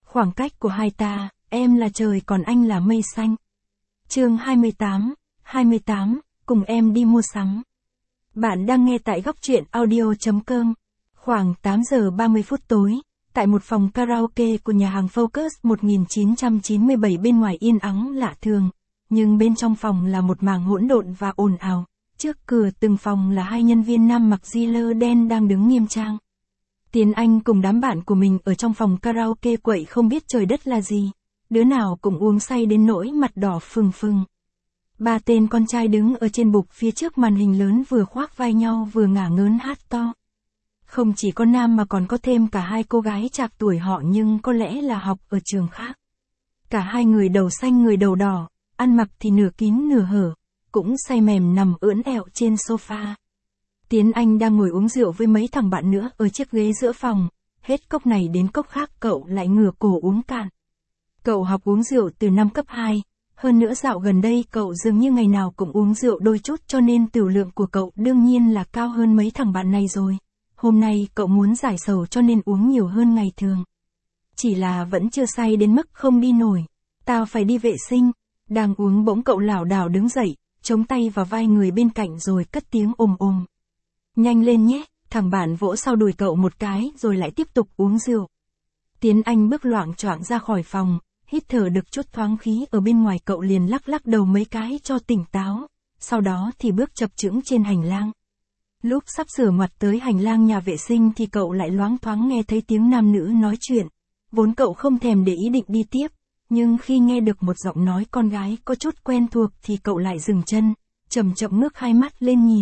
Khoảng cách của hai ta, em là trời còn anh là mây xanh. Chương 28, cùng em đi mua sắm. Bạn đang nghe tại góc truyện audio.com. Khoảng 8 giờ 30 phút tối, tại một phòng karaoke của nhà hàng Focus 1997 bên ngoài yên ắng lạ thường, nhưng bên trong phòng là một mảng hỗn độn và ồn ào. Trước cửa từng phòng là hai nhân viên nam mặc jean đen đang đứng nghiêm trang. Tiến Anh cùng đám bạn của mình ở trong phòng karaoke quậy không biết trời đất là gì. Đứa nào cũng uống say đến nỗi mặt đỏ phừng phừng. Ba tên con trai đứng ở trên bục phía trước màn hình lớn vừa khoác vai nhau vừa ngả ngớn hát to. Không chỉ có nam mà còn có thêm cả hai cô gái trạc tuổi họ nhưng có lẽ là học ở trường khác. Cả hai người đầu xanh người đầu đỏ, ăn mặc thì nửa kín nửa hở, cũng say mềm nằm ưỡn ẹo trên sofa. Tiến Anh đang ngồi uống rượu với mấy thằng bạn nữa ở chiếc ghế giữa phòng, hết cốc này đến cốc khác cậu lại ngửa cổ uống cạn. Cậu học uống rượu từ năm cấp 2, hơn nữa dạo gần đây cậu dường như ngày nào cũng uống rượu đôi chút cho nên tửu lượng của cậu đương nhiên là cao hơn mấy thằng bạn này rồi. Hôm nay cậu muốn giải sầu cho nên uống nhiều hơn ngày thường. Chỉ là vẫn chưa say đến mức không đi nổi. Tao phải đi vệ sinh. Đang uống bỗng cậu lảo đảo đứng dậy, chống tay vào vai người bên cạnh rồi cất tiếng ồm ồm. Nhanh lên nhé, thằng bạn vỗ sau đùi cậu một cái rồi lại tiếp tục uống rượu. Tiến Anh bước loạng choạng ra khỏi phòng, hít thở được chút thoáng khí ở bên ngoài cậu liền lắc lắc đầu mấy cái cho tỉnh táo, sau đó thì bước chập chững trên hành lang. Lúc sắp sửa ngoặt tới hành lang nhà vệ sinh thì cậu lại loáng thoáng nghe thấy tiếng nam nữ nói chuyện. Vốn cậu không thèm để ý định đi tiếp, nhưng khi nghe được một giọng nói con gái có chút quen thuộc thì cậu lại dừng chân, chậm chậm ngước hai mắt lên nhìn.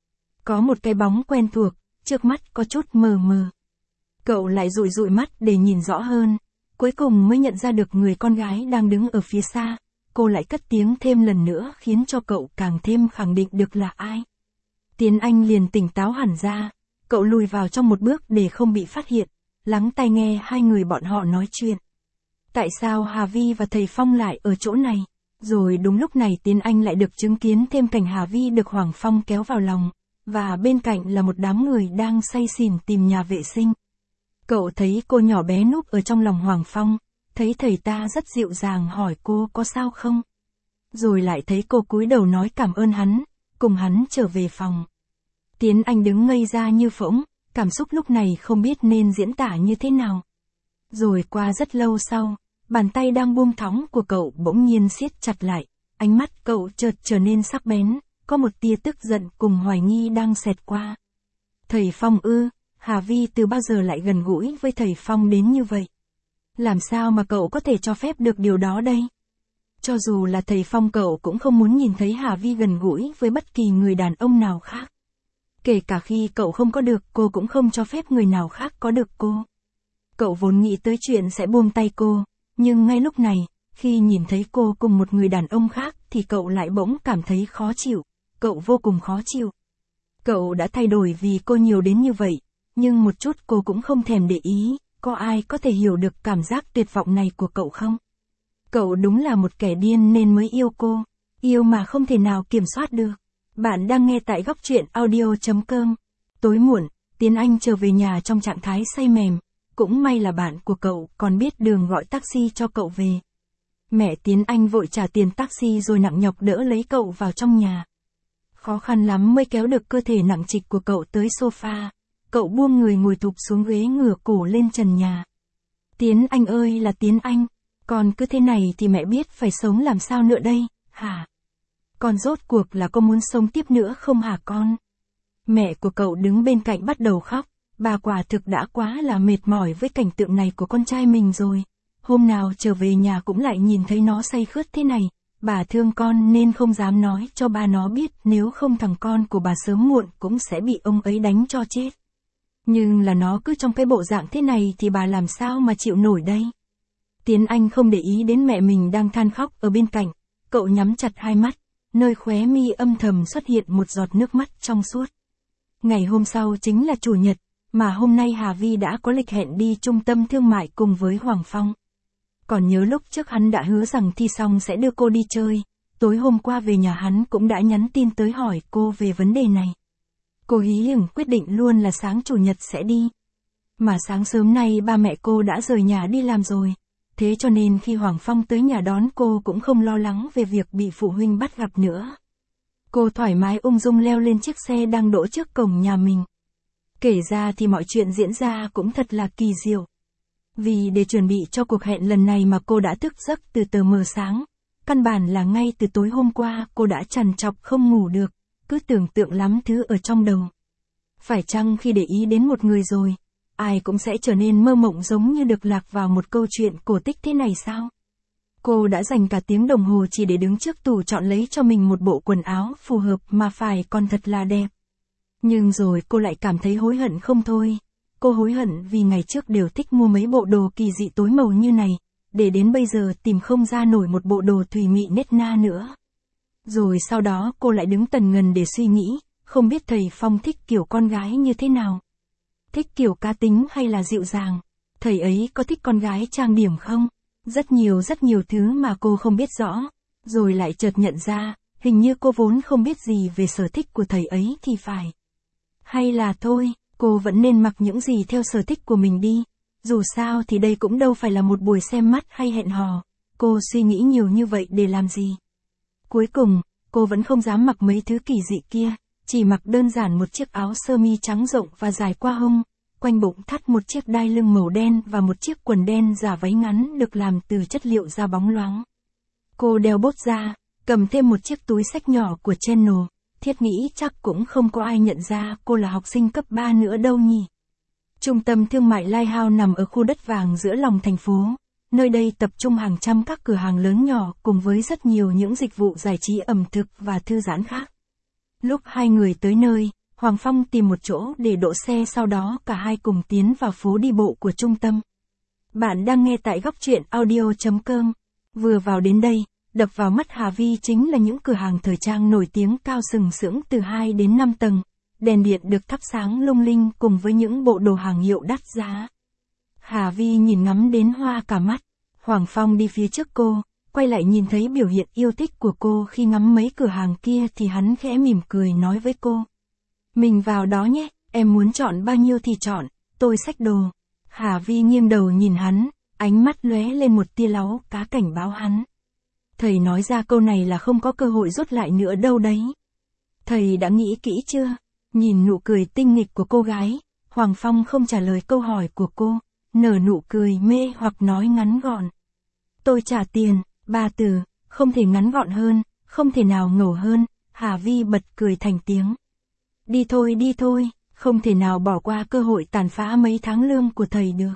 Có một cái bóng quen thuộc, trước mắt có chút mờ mờ. Cậu lại dụi dụi mắt để nhìn rõ hơn, cuối cùng mới nhận ra được người con gái đang đứng ở phía xa. Cô lại cất tiếng thêm lần nữa khiến cho cậu càng thêm khẳng định được là ai. Tiến Anh liền tỉnh táo hẳn ra, cậu lùi vào trong một bước để không bị phát hiện, lắng tai nghe hai người bọn họ nói chuyện. Tại sao Hà Vi và thầy Phong lại ở chỗ này? Rồi đúng lúc này Tiến Anh lại được chứng kiến thêm cảnh Hà Vi được Hoàng Phong kéo vào lòng, và bên cạnh là một đám người đang say xỉn tìm nhà vệ sinh. Cậu thấy cô nhỏ bé núp ở trong lòng Hoàng Phong, thấy thầy ta rất dịu dàng hỏi cô có sao không? Rồi lại thấy cô cúi đầu nói cảm ơn hắn, cùng hắn trở về phòng. Tiến Anh đứng ngây ra như phỗng, cảm xúc lúc này không biết nên diễn tả như thế nào. Rồi qua rất lâu sau, bàn tay đang buông thõng của cậu bỗng nhiên siết chặt lại, ánh mắt cậu chợt trở nên sắc bén, có một tia tức giận cùng hoài nghi đang xẹt qua. Thầy Phong ư? Hà Vi từ bao giờ lại gần gũi với thầy Phong đến như vậy? Làm sao mà cậu có thể cho phép được điều đó đây? Cho dù là thầy Phong cậu cũng không muốn nhìn thấy Hà Vi gần gũi với bất kỳ người đàn ông nào khác. Kể cả khi cậu không có được cô cũng không cho phép người nào khác có được cô. Cậu vốn nghĩ tới chuyện sẽ buông tay cô, nhưng ngay lúc này, khi nhìn thấy cô cùng một người đàn ông khác thì cậu lại bỗng cảm thấy khó chịu, cậu vô cùng khó chịu. Cậu đã thay đổi vì cô nhiều đến như vậy, nhưng một chút cô cũng không thèm để ý, có ai có thể hiểu được cảm giác tuyệt vọng này của cậu không? Cậu đúng là một kẻ điên nên mới yêu cô, yêu mà không thể nào kiểm soát được. Bạn đang nghe tại góc truyện audio.com. Tối muộn, Tiến Anh trở về nhà trong trạng thái say mềm, cũng may là bạn của cậu còn biết đường gọi taxi cho cậu về. Mẹ Tiến Anh vội trả tiền taxi rồi nặng nhọc đỡ lấy cậu vào trong nhà. Khó khăn lắm mới kéo được cơ thể nặng trịch của cậu tới sofa, cậu buông người ngồi thụp xuống ghế ngửa cổ lên trần nhà. Tiến Anh ơi là Tiến Anh, con cứ thế này thì mẹ biết phải sống làm sao nữa đây, hả? Con rốt cuộc là có muốn sống tiếp nữa không hả con? Mẹ của cậu đứng bên cạnh bắt đầu khóc, bà quả thực đã quá là mệt mỏi với cảnh tượng này của con trai mình rồi. Hôm nào trở về nhà cũng lại nhìn thấy nó say khướt thế này, bà thương con nên không dám nói cho ba nó biết nếu không thằng con của bà sớm muộn cũng sẽ bị ông ấy đánh cho chết. Nhưng là nó cứ trong cái bộ dạng thế này thì bà làm sao mà chịu nổi đây? Tiến Anh không để ý đến mẹ mình đang than khóc ở bên cạnh, cậu nhắm chặt hai mắt, nơi khóe mi âm thầm xuất hiện một giọt nước mắt trong suốt. Ngày hôm sau chính là Chủ nhật, mà hôm nay Hà Vi đã có lịch hẹn đi trung tâm thương mại cùng với Hoàng Phong. Còn nhớ lúc trước hắn đã hứa rằng thi xong sẽ đưa cô đi chơi, tối hôm qua về nhà hắn cũng đã nhắn tin tới hỏi cô về vấn đề này. Cô hí hửng quyết định luôn là sáng Chủ nhật sẽ đi. Mà sáng sớm nay ba mẹ cô đã rời nhà đi làm rồi. Thế cho nên khi Hoàng Phong tới nhà đón cô cũng không lo lắng về việc bị phụ huynh bắt gặp nữa. Cô thoải mái ung dung leo lên chiếc xe đang đỗ trước cổng nhà mình. Kể ra thì mọi chuyện diễn ra cũng thật là kỳ diệu. Vì để chuẩn bị cho cuộc hẹn lần này mà cô đã thức giấc từ tờ mờ sáng. Căn bản là ngay từ tối hôm qua cô đã trằn trọc không ngủ được, cứ tưởng tượng lắm thứ ở trong đầu. Phải chăng khi để ý đến một người rồi, ai cũng sẽ trở nên mơ mộng giống như được lạc vào một câu chuyện cổ tích thế này sao? Cô đã dành cả tiếng đồng hồ chỉ để đứng trước tủ chọn lấy cho mình một bộ quần áo phù hợp mà phải còn thật là đẹp. Nhưng rồi cô lại cảm thấy hối hận không thôi. Cô hối hận vì ngày trước đều thích mua mấy bộ đồ kỳ dị tối màu như này, để đến bây giờ tìm không ra nổi một bộ đồ thùy mị nết na nữa. Rồi sau đó cô lại đứng tần ngần để suy nghĩ, không biết thầy Phong thích kiểu con gái như thế nào. Thích kiểu cá tính hay là dịu dàng? Thầy ấy có thích con gái trang điểm không? Rất nhiều thứ mà cô không biết rõ. Rồi lại chợt nhận ra, hình như cô vốn không biết gì về sở thích của thầy ấy thì phải. Hay là thôi, cô vẫn nên mặc những gì theo sở thích của mình đi. Dù sao thì đây cũng đâu phải là một buổi xem mắt hay hẹn hò. Cô suy nghĩ nhiều như vậy để làm gì? Cuối cùng, cô vẫn không dám mặc mấy thứ kỳ dị kia. Chỉ mặc đơn giản một chiếc áo sơ mi trắng rộng và dài qua hông, quanh bụng thắt một chiếc đai lưng màu đen và một chiếc quần đen giả váy ngắn được làm từ chất liệu da bóng loáng. Cô đeo bốt ra, cầm thêm một chiếc túi xách nhỏ của Chanel, thiết nghĩ chắc cũng không có ai nhận ra cô là học sinh cấp 3 nữa đâu nhỉ. Trung tâm thương mại Lighthouse nằm ở khu đất vàng giữa lòng thành phố. Nơi đây tập trung hàng trăm các cửa hàng lớn nhỏ cùng với rất nhiều những dịch vụ giải trí ẩm thực và thư giãn khác. Lúc hai người tới nơi, Hoàng Phong tìm một chỗ để đỗ xe, sau đó cả hai cùng tiến vào phố đi bộ của trung tâm. Bạn đang nghe tại góc truyện audio.com. Vừa vào đến đây, đập vào mắt Hà Vi chính là những cửa hàng thời trang nổi tiếng cao sừng sững từ 2 đến 5 tầng. Đèn điện được thắp sáng lung linh cùng với những bộ đồ hàng hiệu đắt giá. Hà Vi nhìn ngắm đến hoa cả mắt. Hoàng Phong đi phía trước cô, quay lại nhìn thấy biểu hiện yêu thích của cô khi ngắm mấy cửa hàng kia thì hắn khẽ mỉm cười nói với cô. Mình vào đó nhé, em muốn chọn bao nhiêu thì chọn, tôi xách đồ. Hà Vi nghiêng đầu nhìn hắn, ánh mắt lóe lên một tia láu cá cảnh báo hắn. Thầy nói ra câu này là không có cơ hội rút lại nữa đâu đấy. Thầy đã nghĩ kỹ chưa? Nhìn nụ cười tinh nghịch của cô gái, Hoàng Phong không trả lời câu hỏi của cô, nở nụ cười mê hoặc nói ngắn gọn. Tôi trả tiền, 3 từ, không thể ngắn gọn hơn, không thể nào ngầu hơn. Hà Vi bật cười thành tiếng. Đi thôi, không thể nào bỏ qua cơ hội tàn phá mấy tháng lương của thầy được.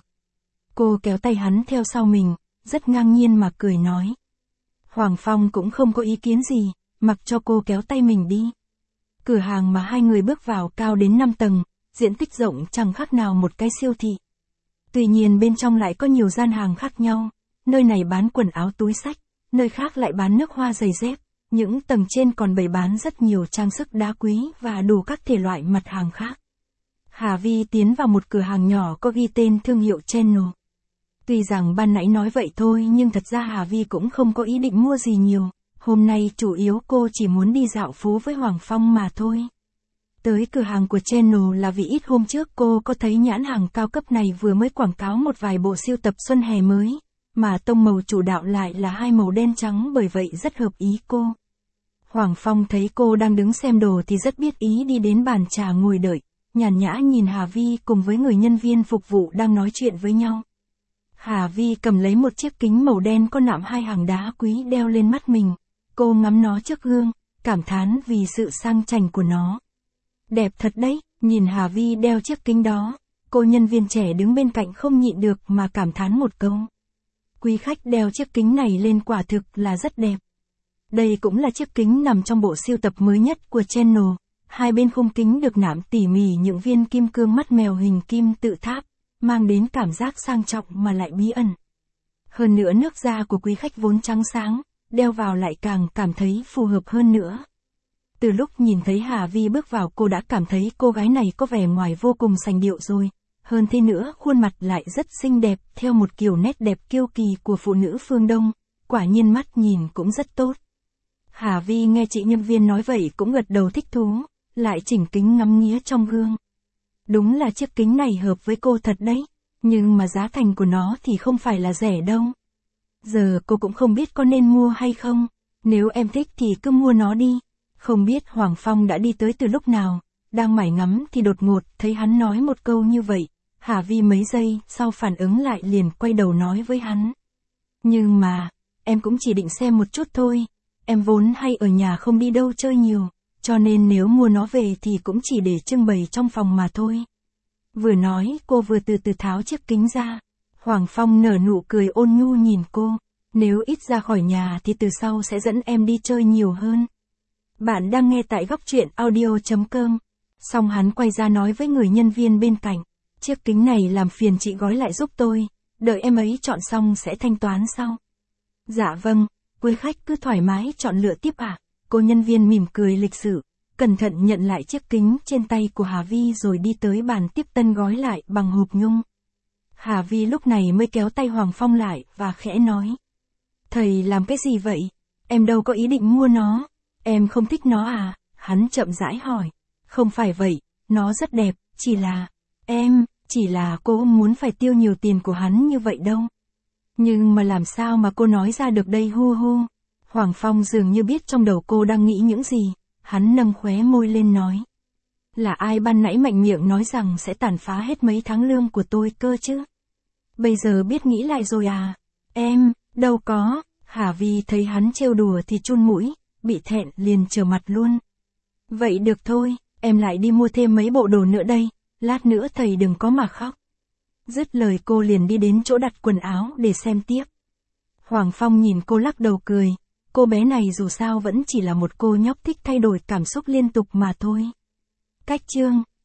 Cô kéo tay hắn theo sau mình, rất ngang nhiên mà cười nói. Hoàng Phong cũng không có ý kiến gì, mặc cho cô kéo tay mình đi. Cửa hàng mà hai người bước vào cao đến 5 tầng, diện tích rộng chẳng khác nào một cái siêu thị. Tuy nhiên bên trong lại có nhiều gian hàng khác nhau, nơi này bán quần áo túi xách, nơi khác lại bán nước hoa giày dép, những tầng trên còn bày bán rất nhiều trang sức đá quý và đủ các thể loại mặt hàng khác. Hà Vi tiến vào một cửa hàng nhỏ có ghi tên thương hiệu Chanel. Tuy rằng ban nãy nói vậy thôi nhưng thật ra Hà Vi cũng không có ý định mua gì nhiều, hôm nay chủ yếu cô chỉ muốn đi dạo phố với Hoàng Phong mà thôi. Tới cửa hàng của Chanel là vì ít hôm trước cô có thấy nhãn hàng cao cấp này vừa mới quảng cáo một vài bộ siêu tập xuân hè mới, mà tông màu chủ đạo lại là hai màu đen trắng, bởi vậy rất hợp ý cô. Hoàng Phong thấy cô đang đứng xem đồ thì rất biết ý đi đến bàn trà ngồi đợi, nhàn nhã nhìn Hà Vi cùng với người nhân viên phục vụ đang nói chuyện với nhau. Hà Vi cầm lấy một chiếc kính màu đen có nạm 2 hàng đá quý đeo lên mắt mình. Cô ngắm nó trước gương, cảm thán vì sự sang chảnh của nó. Đẹp thật đấy, nhìn Hà Vi đeo chiếc kính đó, cô nhân viên trẻ đứng bên cạnh không nhịn được mà cảm thán một câu. Quý khách đeo chiếc kính này lên quả thực là rất đẹp. Đây cũng là chiếc kính nằm trong bộ siêu tập mới nhất của Chanel. Hai bên khung kính được nạm tỉ mỉ những viên kim cương mắt mèo hình kim tự tháp, mang đến cảm giác sang trọng mà lại bí ẩn. Hơn nữa nước da của quý khách vốn trắng sáng, đeo vào lại càng cảm thấy phù hợp hơn nữa. Từ lúc nhìn thấy Hà Vi bước vào cô đã cảm thấy cô gái này có vẻ ngoài vô cùng sành điệu rồi. Hơn thế nữa khuôn mặt lại rất xinh đẹp theo một kiểu nét đẹp kiêu kỳ của phụ nữ phương Đông, quả nhiên mắt nhìn cũng rất tốt. Hà Vi nghe chị nhân viên nói vậy cũng gật đầu thích thú, lại chỉnh kính ngắm nghía trong gương. Đúng là chiếc kính này hợp với cô thật đấy, nhưng mà giá thành của nó thì không phải là rẻ đâu. Giờ cô cũng không biết có nên mua hay không. Nếu em thích thì cứ mua nó đi. Không biết Hoàng Phong đã đi tới từ lúc nào. Đang mải ngắm thì đột ngột thấy hắn nói một câu như vậy. Hà Vi mấy giây sau phản ứng lại liền quay đầu nói với hắn. Nhưng mà, em cũng chỉ định xem một chút thôi. Em vốn hay ở nhà không đi đâu chơi nhiều. Cho nên nếu mua nó về thì cũng chỉ để trưng bày trong phòng mà thôi. Vừa nói cô vừa từ từ tháo chiếc kính ra. Hoàng Phong nở nụ cười ôn nhu nhìn cô. Nếu ít ra khỏi nhà thì từ sau sẽ dẫn em đi chơi nhiều hơn. Bạn đang nghe tại góc truyện audio.com. Xong hắn quay ra nói với người nhân viên bên cạnh. Chiếc kính này làm phiền chị gói lại giúp tôi. Đợi em ấy chọn xong sẽ thanh toán sau. Dạ vâng, quý khách cứ thoải mái chọn lựa tiếp ạ. Cô nhân viên mỉm cười lịch sự, cẩn thận nhận lại chiếc kính trên tay của Hà Vi rồi đi tới bàn tiếp tân gói lại bằng hộp nhung. Hà Vi lúc này mới kéo tay Hoàng Phong lại và khẽ nói. Thầy làm cái gì vậy? Em đâu có ý định mua nó. Em không thích nó à? Hắn chậm rãi hỏi. Không phải vậy, nó rất đẹp, chỉ là cô muốn phải tiêu nhiều tiền của hắn như vậy đâu. Nhưng mà làm sao mà cô nói ra được đây hu hu. Hoàng Phong dường như biết trong đầu cô đang nghĩ những gì. Hắn nâng khóe môi lên nói. Là ai ban nãy mạnh miệng nói rằng sẽ tàn phá hết mấy tháng lương của tôi cơ chứ? Bây giờ biết nghĩ lại rồi à? Em, đâu có. Hà Vi thấy hắn trêu đùa thì chun mũi, bị thẹn liền trở mặt luôn. Vậy được thôi, em lại đi mua thêm mấy bộ đồ nữa đây, lát nữa thầy đừng có mà khóc. Dứt lời cô liền đi đến chỗ đặt quần áo để xem tiếp. Hoàng Phong nhìn cô lắc đầu cười, cô bé này dù sao vẫn chỉ là một cô nhóc thích thay đổi cảm xúc liên tục mà thôi. Cách chương